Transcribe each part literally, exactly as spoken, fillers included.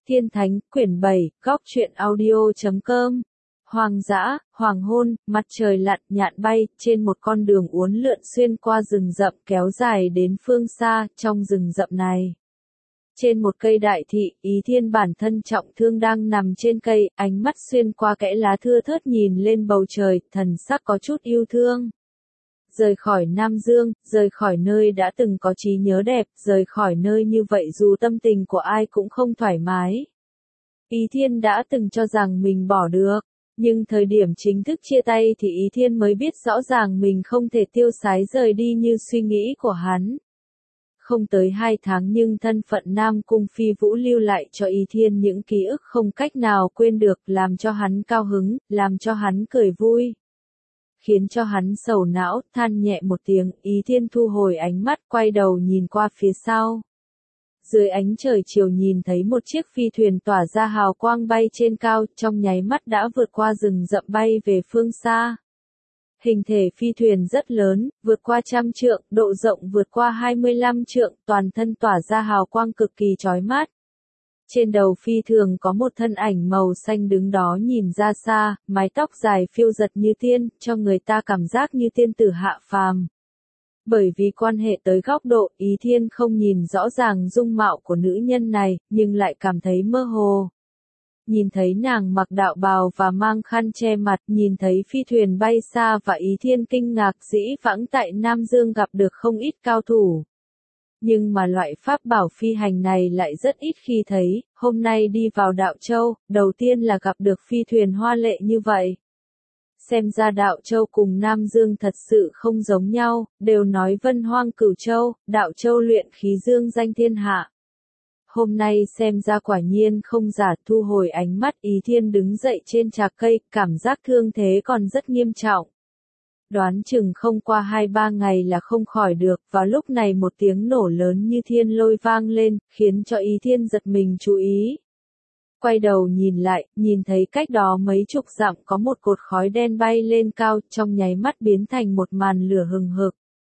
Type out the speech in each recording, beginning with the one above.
Thiên Thánh, quyển bảy, góc truyện audio chấm com. Hoang dã, hoàng hôn, mặt trời lặn, nhạn bay, trên một con đường uốn lượn xuyên qua rừng rậm kéo dài đến phương xa, trong rừng rậm này. Trên một cây đại thị, Ý Thiên bản thân trọng thương đang nằm trên cây, ánh mắt xuyên qua kẽ lá thưa thớt nhìn lên bầu trời, thần sắc có chút yêu thương. Rời khỏi Nam Dương, rời khỏi nơi đã từng có trí nhớ đẹp, rời khỏi nơi như vậy dù tâm tình của ai cũng không thoải mái. Ý Thiên đã từng cho rằng mình bỏ được, nhưng thời điểm chính thức chia tay thì Ý Thiên mới biết rõ ràng mình không thể tiêu sái rời đi như suy nghĩ của hắn. Không tới hai tháng nhưng thân phận Nam Cung Phi Vũ lưu lại cho Ý Thiên những ký ức không cách nào quên được, làm cho hắn cao hứng, làm cho hắn cười vui. Khiến cho hắn sầu não, than nhẹ một tiếng, Ý Thiên thu hồi ánh mắt, quay đầu nhìn qua phía sau. Dưới ánh trời chiều nhìn thấy một chiếc phi thuyền tỏa ra hào quang bay trên cao, trong nháy mắt đã vượt qua rừng rậm bay về phương xa. Hình thể phi thuyền rất lớn, vượt qua trăm trượng, độ rộng vượt qua hai mươi lăm trượng, toàn thân tỏa ra hào quang cực kỳ chói mắt. Trên đầu phi thường có một thân ảnh màu xanh đứng đó nhìn ra xa, mái tóc dài phiêu giật như tiên, cho người ta cảm giác như tiên tử hạ phàm. Bởi vì quan hệ tới góc độ, Ý Thiên không nhìn rõ ràng dung mạo của nữ nhân này, nhưng lại cảm thấy mơ hồ. Nhìn thấy nàng mặc đạo bào và mang khăn che mặt, nhìn thấy phi thuyền bay xa và Ý Thiên kinh ngạc dĩ vãng tại Nam Dương gặp được không ít cao thủ. Nhưng mà loại pháp bảo phi hành này lại rất ít khi thấy, hôm nay đi vào Đạo Châu, đầu tiên là gặp được phi thuyền hoa lệ như vậy. Xem ra Đạo Châu cùng Nam Dương thật sự không giống nhau, đều nói vân hoang cửu châu, Đạo Châu luyện khí dương danh thiên hạ. Hôm nay xem ra quả nhiên không giả, thu hồi ánh mắt, Ý Thiên đứng dậy trên trạc cây, cảm giác thương thế còn rất nghiêm trọng. Đoán chừng không qua hai ba ngày là không khỏi được, và lúc này một tiếng nổ lớn như thiên lôi vang lên, khiến cho Ý Thiên giật mình chú ý. Quay đầu nhìn lại, nhìn thấy cách đó mấy chục dặm có một cột khói đen bay lên cao, trong nháy mắt biến thành một màn lửa hừng hực.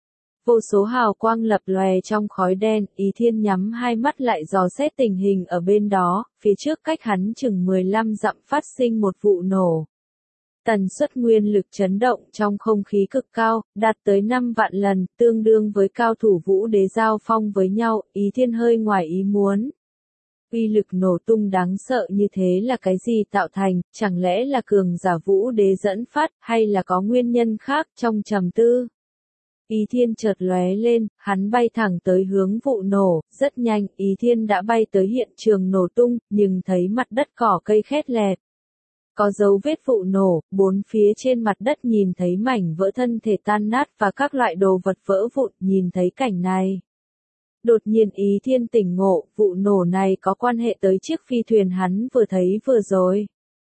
Vô số hào quang lập lòe trong khói đen, Ý Thiên nhắm hai mắt lại dò xét tình hình ở bên đó, phía trước cách hắn chừng mười lăm dặm phát sinh một vụ nổ. Tần suất nguyên lực chấn động trong không khí cực cao, đạt tới năm vạn lần, tương đương với cao thủ vũ đế giao phong với nhau, Ý Thiên hơi ngoài ý muốn. Uy lực nổ tung đáng sợ như thế là cái gì tạo thành, chẳng lẽ là cường giả vũ đế dẫn phát, hay là có nguyên nhân khác trong trầm tư? Ý Thiên chợt lóe lên, hắn bay thẳng tới hướng vụ nổ, rất nhanh, Ý Thiên đã bay tới hiện trường nổ tung, nhưng thấy mặt đất cỏ cây khét lẹt. Có dấu vết vụ nổ, bốn phía trên mặt đất nhìn thấy mảnh vỡ thân thể tan nát và các loại đồ vật vỡ vụn, nhìn thấy cảnh này. Đột nhiên Ý Thiên tỉnh ngộ, vụ nổ này có quan hệ tới chiếc phi thuyền hắn vừa thấy vừa rồi.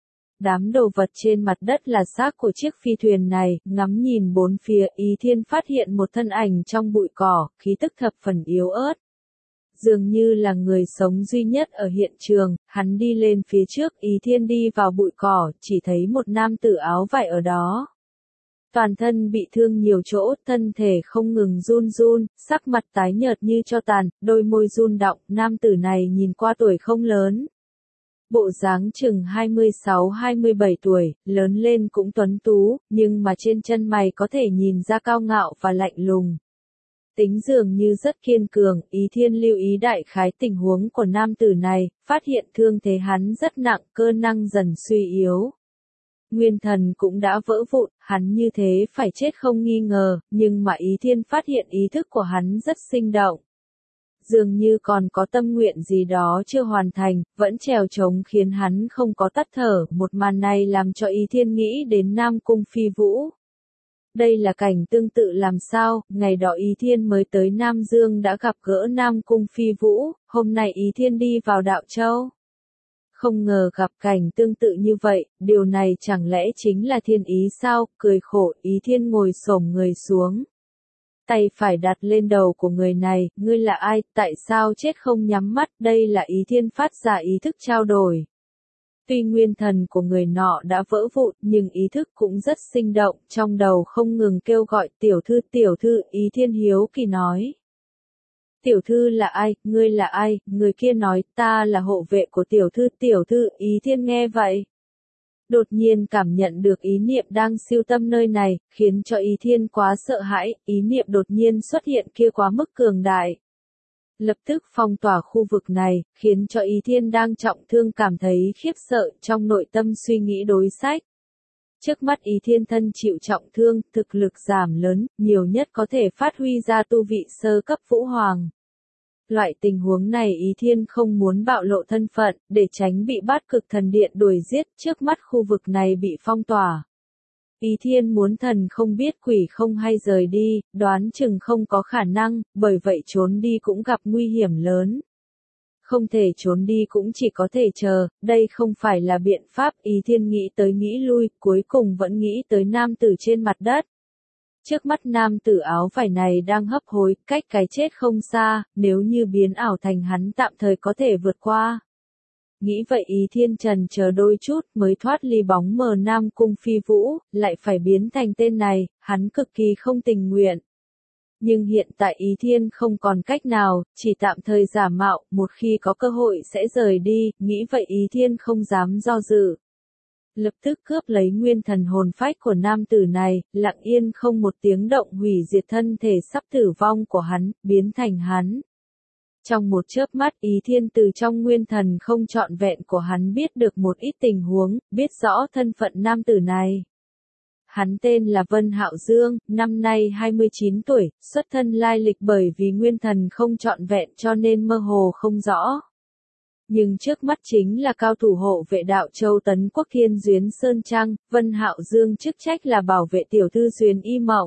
Đám đồ vật trên mặt đất là xác của chiếc phi thuyền này, ngắm nhìn bốn phía, Ý Thiên phát hiện một thân ảnh trong bụi cỏ, khí tức thập phần yếu ớt. Dường như là người sống duy nhất ở hiện trường, hắn đi lên phía trước, Ý Thiên đi vào bụi cỏ, chỉ thấy một nam tử áo vải ở đó. Toàn thân bị thương nhiều chỗ, thân thể không ngừng run run, sắc mặt tái nhợt như tro tàn, đôi môi run đọng, nam tử này nhìn qua tuổi không lớn. Bộ dáng chừng hai mươi sáu hai mươi bảy tuổi, lớn lên cũng tuấn tú, nhưng mà trên chân mày có thể nhìn ra cao ngạo và lạnh lùng. Tính dường như rất kiên cường, Ý Thiên lưu ý đại khái tình huống của nam tử này, phát hiện thương thế hắn rất nặng, cơ năng dần suy yếu. Nguyên thần cũng đã vỡ vụn, hắn như thế phải chết không nghi ngờ, nhưng mà Ý Thiên phát hiện ý thức của hắn rất sinh động. Dường như còn có tâm nguyện gì đó chưa hoàn thành, vẫn trèo trống khiến hắn không có tắt thở, một màn này làm cho Ý Thiên nghĩ đến Nam Cung Phi Vũ. Đây là cảnh tương tự làm sao, ngày đó Ý Thiên mới tới Nam Dương đã gặp gỡ Nam Cung Phi Vũ, hôm nay Ý Thiên đi vào Đạo Châu. Không ngờ gặp cảnh tương tự như vậy, điều này chẳng lẽ chính là thiên ý sao, cười khổ, Ý Thiên ngồi xổm người xuống. Tay phải đặt lên đầu của người này, ngươi là ai, tại sao chết không nhắm mắt, đây là Ý Thiên phát ra ý thức trao đổi. Tuy nguyên thần của người nọ đã vỡ vụn, nhưng ý thức cũng rất sinh động, trong đầu không ngừng kêu gọi tiểu thư tiểu thư, Ý Thiên hiếu kỳ nói. Tiểu thư là ai, ngươi là ai, người kia nói, ta là hộ vệ của tiểu thư, tiểu thư, Ý Thiên nghe vậy. Đột nhiên cảm nhận được ý niệm đang siêu tâm nơi này, khiến cho Ý Thiên quá sợ hãi, ý niệm đột nhiên xuất hiện kia quá mức cường đại. Lập tức phong tỏa khu vực này, khiến cho Ý Thiên đang trọng thương cảm thấy khiếp sợ, trong nội tâm suy nghĩ đối sách. Trước mắt Ý Thiên thân chịu trọng thương, thực lực giảm lớn, nhiều nhất có thể phát huy ra tu vị sơ cấp vũ hoàng. Loại tình huống này Ý Thiên không muốn bạo lộ thân phận, để tránh bị bát cực thần điện đuổi giết, trước mắt khu vực này bị phong tỏa. Ý Thiên muốn thần không biết quỷ không hay rời đi, đoán chừng không có khả năng, bởi vậy trốn đi cũng gặp nguy hiểm lớn. Không thể trốn đi cũng chỉ có thể chờ, đây không phải là biện pháp, Ý Thiên nghĩ tới nghĩ lui, cuối cùng vẫn nghĩ tới nam tử trên mặt đất. Trước mắt nam tử áo vải này đang hấp hối, cách cái chết không xa, nếu như biến ảo thành hắn tạm thời có thể vượt qua. Nghĩ vậy Ý Thiên trần chờ đôi chút mới thoát ly bóng mờ Nam Cung Phi Vũ, lại phải biến thành tên này, hắn cực kỳ không tình nguyện. Nhưng hiện tại Ý Thiên không còn cách nào, chỉ tạm thời giả mạo, một khi có cơ hội sẽ rời đi, nghĩ vậy Ý Thiên không dám do dự. Lập tức cướp lấy nguyên thần hồn phách của nam tử này, lặng yên không một tiếng động hủy diệt thân thể sắp tử vong của hắn, biến thành hắn. Trong một chớp mắt Ý Thiên từ trong nguyên thần không trọn vẹn của hắn biết được một ít tình huống, biết rõ thân phận nam tử này. Hắn tên là Vân Hạo Dương, năm nay hai mươi chín tuổi, xuất thân lai lịch bởi vì nguyên thần không trọn vẹn cho nên mơ hồ không rõ. Nhưng trước mắt chính là cao thủ hộ vệ đạo châu Tấn Quốc Thiên Duyến Sơn Trang, Vân Hạo Dương chức trách là bảo vệ tiểu thư Duyến Y Mộng.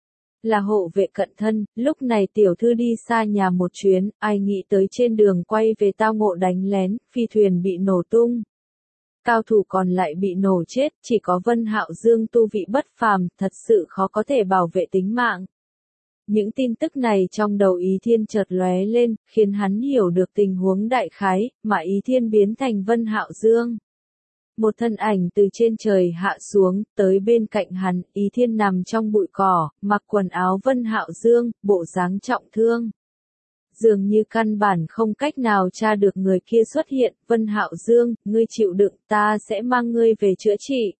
Là hộ vệ cận thân, lúc này tiểu thư đi xa nhà một chuyến, ai nghĩ tới trên đường quay về tao ngộ đánh lén, phi thuyền bị nổ tung. Cao thủ còn lại bị nổ chết, chỉ có Vân Hạo Dương tu vị bất phàm, thật sự khó có thể bảo vệ tính mạng. Những tin tức này trong đầu Ý Thiên chợt lóe lên, khiến hắn hiểu được tình huống đại khái, mà Ý Thiên biến thành Vân Hạo Dương. Một thân ảnh từ trên trời hạ xuống, tới bên cạnh hắn, Ý Thiên nằm trong bụi cỏ, mặc quần áo Vân Hạo Dương, bộ dáng trọng thương. Dường như căn bản không cách nào tra được người kia xuất hiện, Vân Hạo Dương, ngươi chịu đựng, ta sẽ mang ngươi về chữa trị.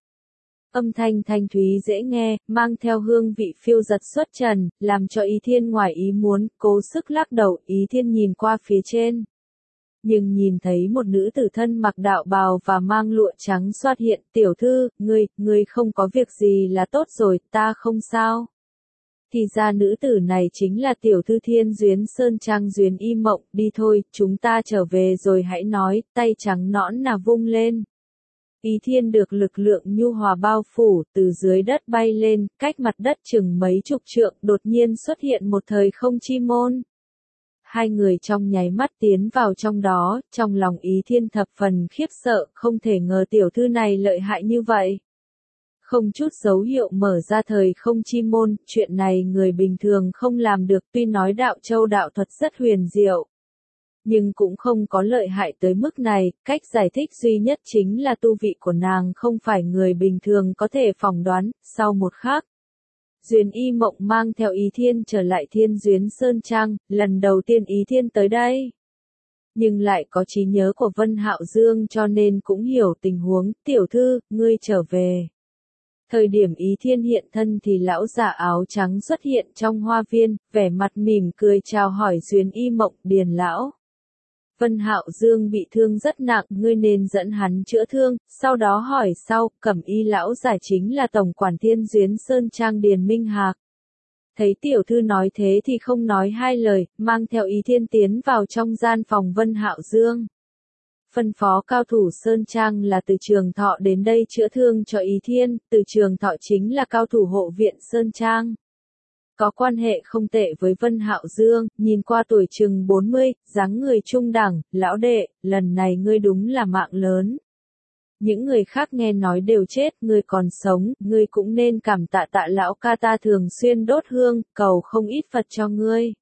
Âm thanh thanh thúy dễ nghe, mang theo hương vị phiêu giật xuất trần, làm cho Ý Thiên ngoài ý muốn, cố sức lắc đầu, Ý Thiên nhìn qua phía trên. Nhưng nhìn thấy một nữ tử thân mặc đạo bào và mang lụa trắng xuất hiện, tiểu thư, ngươi, ngươi không có việc gì là tốt rồi, ta không sao. Thì ra nữ tử này chính là tiểu thư Thiên Duyến Sơn Trang Duyến Y Mộng, đi thôi, chúng ta trở về rồi hãy nói, tay trắng nõn nà vung lên. Ý Thiên được lực lượng nhu hòa bao phủ, từ dưới đất bay lên, cách mặt đất chừng mấy chục trượng, đột nhiên xuất hiện một thời không chi môn. Hai người trong nháy mắt tiến vào trong đó, trong lòng Ý Thiên thập phần khiếp sợ, không thể ngờ tiểu thư này lợi hại như vậy. Không chút dấu hiệu mở ra thời không chi môn, chuyện này người bình thường không làm được, tuy nói đạo châu đạo thuật rất huyền diệu. Nhưng cũng không có lợi hại tới mức này, cách giải thích duy nhất chính là tu vị của nàng không phải người bình thường có thể phỏng đoán, sau một khắc. Duyến Y Mộng mang theo Ý Thiên trở lại Thiên Duyến Sơn Trang, lần đầu tiên Ý Thiên tới đây. Nhưng lại có trí nhớ của Vân Hạo Dương cho nên cũng hiểu tình huống, tiểu thư, ngươi trở về. Thời điểm Ý Thiên hiện thân thì lão già áo trắng xuất hiện trong hoa viên, vẻ mặt mỉm cười chào hỏi Duyến Y Mộng, Điền lão. Vân Hạo Dương bị thương rất nặng, ngươi nên dẫn hắn chữa thương, sau đó hỏi sau, Cẩm Y lão giả chính là tổng quản Thiên Duyến Sơn Trang Điền Minh Hạc. Thấy tiểu thư nói thế thì không nói hai lời, mang theo Ý Thiên tiến vào trong gian phòng Vân Hạo Dương. Phân phó cao thủ Sơn Trang là Từ Trường Thọ đến đây chữa thương cho Ý Thiên, Từ Trường Thọ chính là cao thủ hộ viện Sơn Trang. Có quan hệ không tệ với Vân Hạo Dương, nhìn qua tuổi chừng bốn mươi, dáng người trung đẳng, lão đệ, lần này ngươi đúng là mạng lớn. Những người khác nghe nói đều chết, ngươi còn sống, ngươi cũng nên cảm tạ tạ lão ca ta thường xuyên đốt hương, cầu không ít Phật cho ngươi.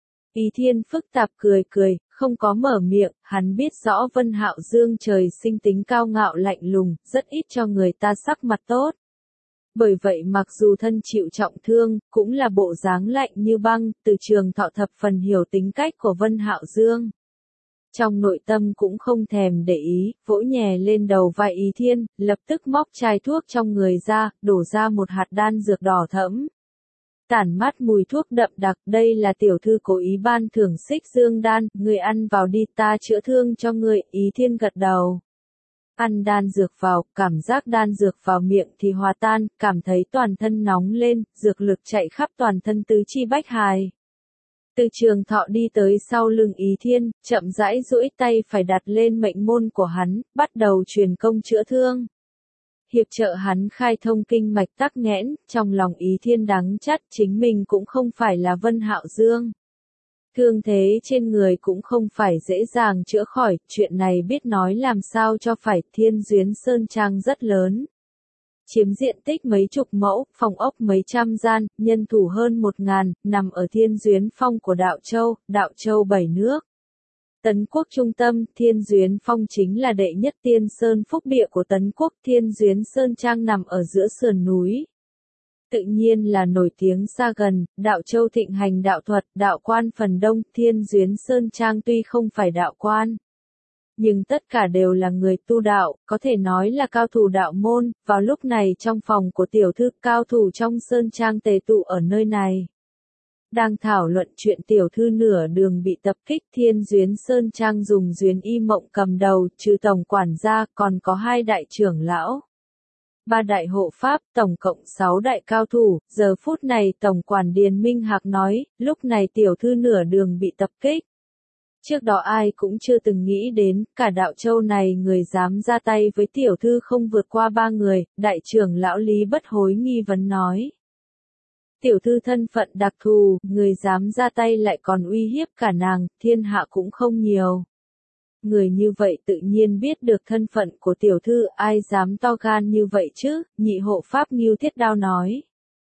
Ý Thiên phức tạp cười cười, không có mở miệng, hắn biết rõ Vân Hạo Dương trời sinh tính cao ngạo lạnh lùng, rất ít cho người ta sắc mặt tốt. Bởi vậy mặc dù thân chịu trọng thương, cũng là bộ dáng lạnh như băng, Từ Trường Thọ thập phần hiểu tính cách của Vân Hạo Dương. Trong nội tâm cũng không thèm để ý, vỗ nhẹ lên đầu vai Ý Thiên, lập tức móc chai thuốc trong người ra, đổ ra một hạt đan dược đỏ thẫm. Tản mát mùi thuốc đậm đặc, đây là tiểu thư cố ý ban thưởng Xích Dương đan, ngươi ăn vào đi, ta chữa thương cho ngươi. Ý Thiên gật đầu. Ăn đan dược vào, cảm giác đan dược vào miệng thì hòa tan, cảm thấy toàn thân nóng lên, dược lực chạy khắp toàn thân tứ chi bách hài. Từ Trường Thọ đi tới sau lưng Ý Thiên, chậm rãi duỗi tay phải đặt lên mệnh môn của hắn, bắt đầu truyền công chữa thương. Hiệp trợ hắn khai thông kinh mạch tắc nghẽn, trong lòng Ý Thiên đắng chát, chính mình cũng không phải là Vân Hạo Dương. Thương thế trên người cũng không phải dễ dàng chữa khỏi, chuyện này biết nói làm sao cho phải. Thiên Duyến Sơn Trang rất lớn. Chiếm diện tích mấy chục mẫu, phòng ốc mấy trăm gian, nhân thủ hơn một ngàn, nằm ở Thiên Duyến Phong của Đạo Châu, Đạo Châu bảy nước. Tấn Quốc trung tâm, Thiên Duyến Phong chính là đệ nhất tiên sơn phúc địa của Tấn Quốc. Thiên Duyến Sơn Trang nằm ở giữa sườn núi. Tự nhiên là nổi tiếng xa gần, Đạo Châu thịnh hành đạo thuật, đạo quan phần đông. Thiên Duyến Sơn Trang tuy không phải đạo quan, nhưng tất cả đều là người tu đạo, có thể nói là cao thủ đạo môn. Vào lúc này trong phòng của tiểu thư, cao thủ trong Sơn Trang tề tụ ở nơi này. Đang thảo luận chuyện tiểu thư nửa đường bị tập kích. Thiên Duyến Sơn Trang dùng Duyến Y Mộng cầm đầu, trừ tổng quản gia, còn có hai đại trưởng lão, ba đại hộ pháp, tổng cộng sáu đại cao thủ. Giờ phút này tổng quản Điền Minh Hạc nói, lúc này tiểu thư nửa đường bị tập kích. Trước đó ai cũng chưa từng nghĩ đến, cả Đạo Châu này người dám ra tay với tiểu thư không vượt qua ba người. Đại trưởng lão Lý Bất Hối nghi vấn nói. Tiểu thư thân phận đặc thù, người dám ra tay lại còn uy hiếp cả nàng, thiên hạ cũng không nhiều. Người như vậy tự nhiên biết được thân phận của tiểu thư, ai dám to gan như vậy chứ, nhị hộ pháp Ngưu Thiết Đao nói.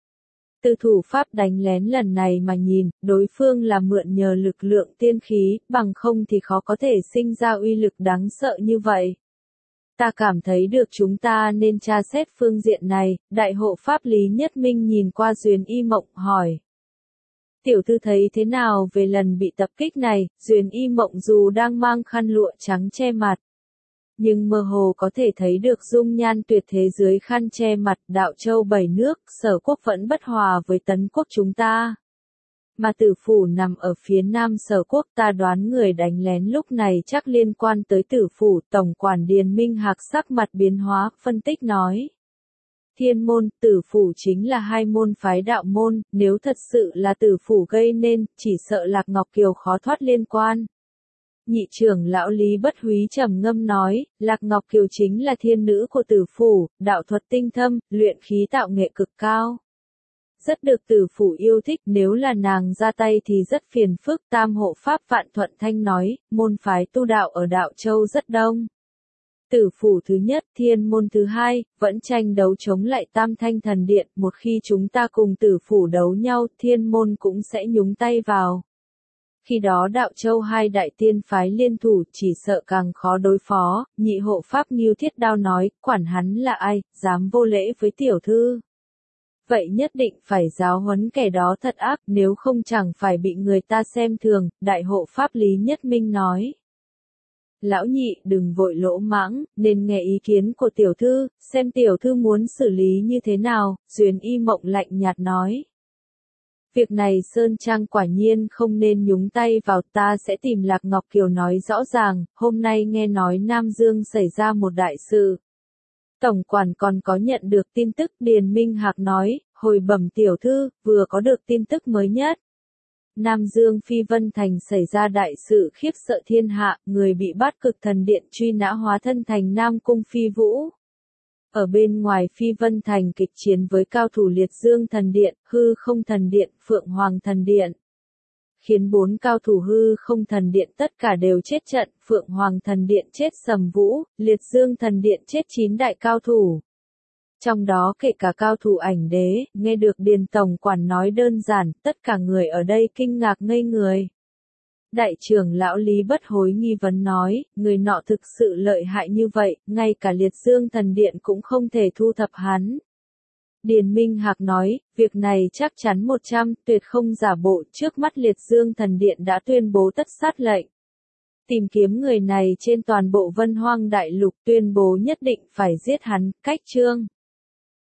Từ thủ pháp đánh lén lần này mà nhìn, đối phương là mượn nhờ lực lượng tiên khí, bằng không thì khó có thể sinh ra uy lực đáng sợ như vậy. Ta cảm thấy được chúng ta nên tra xét phương diện này. Đại hộ pháp Lý Nhất Minh nhìn qua Duyến Y Mộng, hỏi. Tiểu thư thấy thế nào về lần bị tập kích này? Duyến Y Mộng dù đang mang khăn lụa trắng che mặt, nhưng mơ hồ có thể thấy được dung nhan tuyệt thế dưới khăn che mặt. Đạo Châu bảy nước, Sở Quốc vẫn bất hòa với Tấn Quốc chúng ta. Mà Tử Phủ nằm ở phía nam Sở Quốc, ta đoán người đánh lén lúc này chắc liên quan tới Tử Phủ. Tổng quản Điền Minh Hạc sắc mặt biến hóa, phân tích nói. Thiên môn, Tử Phủ chính là hai môn phái đạo môn, nếu thật sự là Tử Phủ gây nên, chỉ sợ Lạc Ngọc Kiều khó thoát liên quan. Nhị trưởng lão Lý Bất Húy trầm ngâm nói, Lạc Ngọc Kiều chính là thiên nữ của Tử Phủ, đạo thuật tinh thâm, luyện khí tạo nghệ cực cao. Rất được Tử Phủ yêu thích, nếu là nàng ra tay thì rất phiền phức. Tam hộ pháp Vạn Thuận Thanh nói, môn phái tu đạo ở Đạo Châu rất đông. Tử Phủ thứ nhất, thiên môn thứ hai, vẫn tranh đấu chống lại Tam Thanh Thần Điện, một khi chúng ta cùng Tử Phủ đấu nhau, thiên môn cũng sẽ nhúng tay vào. Khi đó Đạo Châu hai đại tiên phái liên thủ, chỉ sợ càng khó đối phó. Nhị hộ pháp Ngưu Thiết Đao nói, quản hắn là ai, dám vô lễ với tiểu thư. Vậy nhất định phải giáo huấn kẻ đó thật ác, nếu không chẳng phải bị người ta xem thường. Đại hộ pháp Lý Nhất Minh nói. Lão nhị, đừng vội lỗ mãng, nên nghe ý kiến của tiểu thư, xem tiểu thư muốn xử lý như thế nào. Duyến Y Mộng lạnh nhạt nói. Việc này Sơn Trang quả nhiên không nên nhúng tay vào, ta sẽ tìm Lạc Ngọc Kiều nói rõ ràng. Hôm nay nghe nói Nam Dương xảy ra một đại sự. Tổng quản còn có nhận được tin tức. Điền Minh Hạc nói, hồi bẩm tiểu thư, vừa có được tin tức mới nhất. Nam Dương Phi Vân Thành xảy ra đại sự khiếp sợ thiên hạ, người bị bắt Cực Thần Điện truy nã hóa thân thành Nam Cung Phi Vũ. Ở bên ngoài Phi Vân Thành kịch chiến với cao thủ Liệt Dương Thần Điện, Hư Không Thần Điện, Phượng Hoàng Thần Điện. Khiến bốn cao thủ Hư Không Thần Điện tất cả đều chết trận, Phượng Hoàng Thần Điện chết Sầm Vũ, Liệt Dương Thần Điện chết chín đại cao thủ. Trong đó kể cả cao thủ Ảnh Đế. Nghe được Điền tổng quản nói đơn giản, tất cả người ở đây kinh ngạc ngây người. Đại trưởng lão Lý Bất Hối nghi vấn nói, người nọ thực sự lợi hại như vậy, ngay cả Liệt Dương Thần Điện cũng không thể thu thập hắn. Điền Minh Hạc nói, việc này chắc chắn một trăm, tuyệt không giả bộ, trước mắt Liệt Dương Thần Điện đã tuyên bố tất sát lệnh. Tìm kiếm người này trên toàn bộ Vân Hoang Đại Lục, tuyên bố nhất định phải giết hắn, cách chương.